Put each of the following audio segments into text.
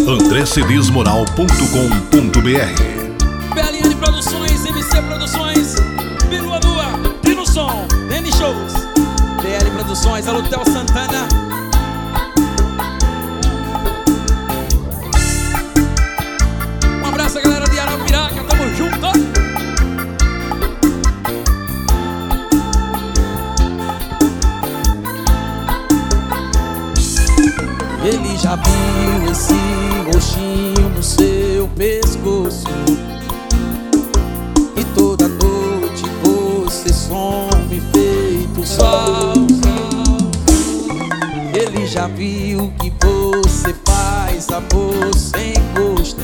andrecedesmoral.com.br. Belinha de Produções, MC Produções, Virua Lua, Pino Som, N Shows, BL Produções, Alutel Santana. Um abraço, galera de Arapiraca, tamo junto. Ele já viu esse roxinho no seu pescoço, e toda noite você some feito sol. Ele já viu que você faz amor sem gosto,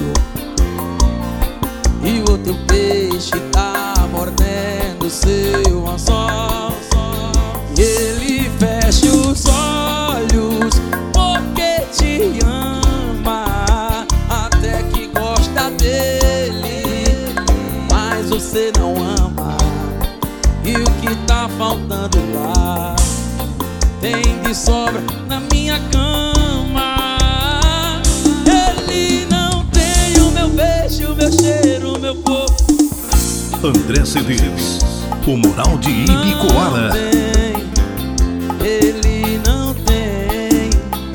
e o teu peixe tá mordendo seu anzol. E ele fecha os olhos porque te ama, até que gosta dele, mas você não ama. E o que tá faltando lá tem de sobra na minha cama. Ele não tem o meu beijo, o meu cheiro, o meu corpo. André Cedês, o Moral de Ibicoara. Ele não tem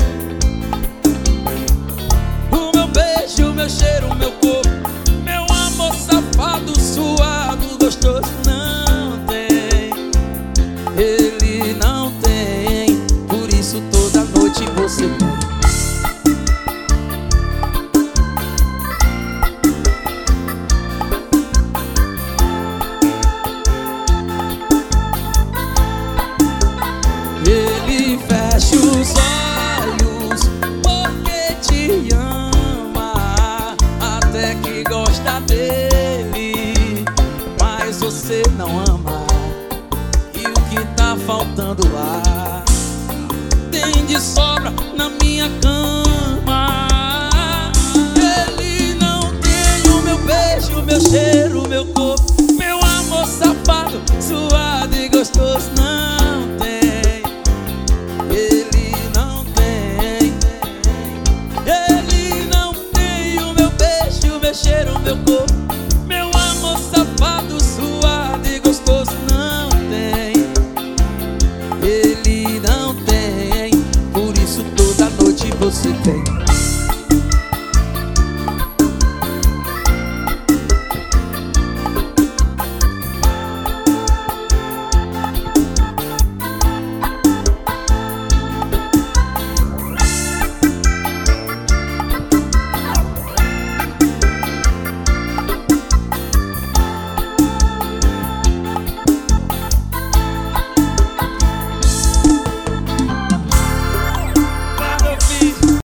o meu beijo, o meu cheiro, o meu corpo, meu amor safado, suado, gostoso. Não tem, ele não tem. Por isso toda noite você vem. Ele fecha os olhos porque te ama, até que gosta dele, mas você não ama. E o que tá faltando lá tem de sobra na minha cama. Ele não tem o meu beijo, o meu cheiro, o meu corpo, meu amor safado, suado e gostoso. Não tem, ele não tem. Ele não tem o meu beijo, o meu cheiro, o meu corpo,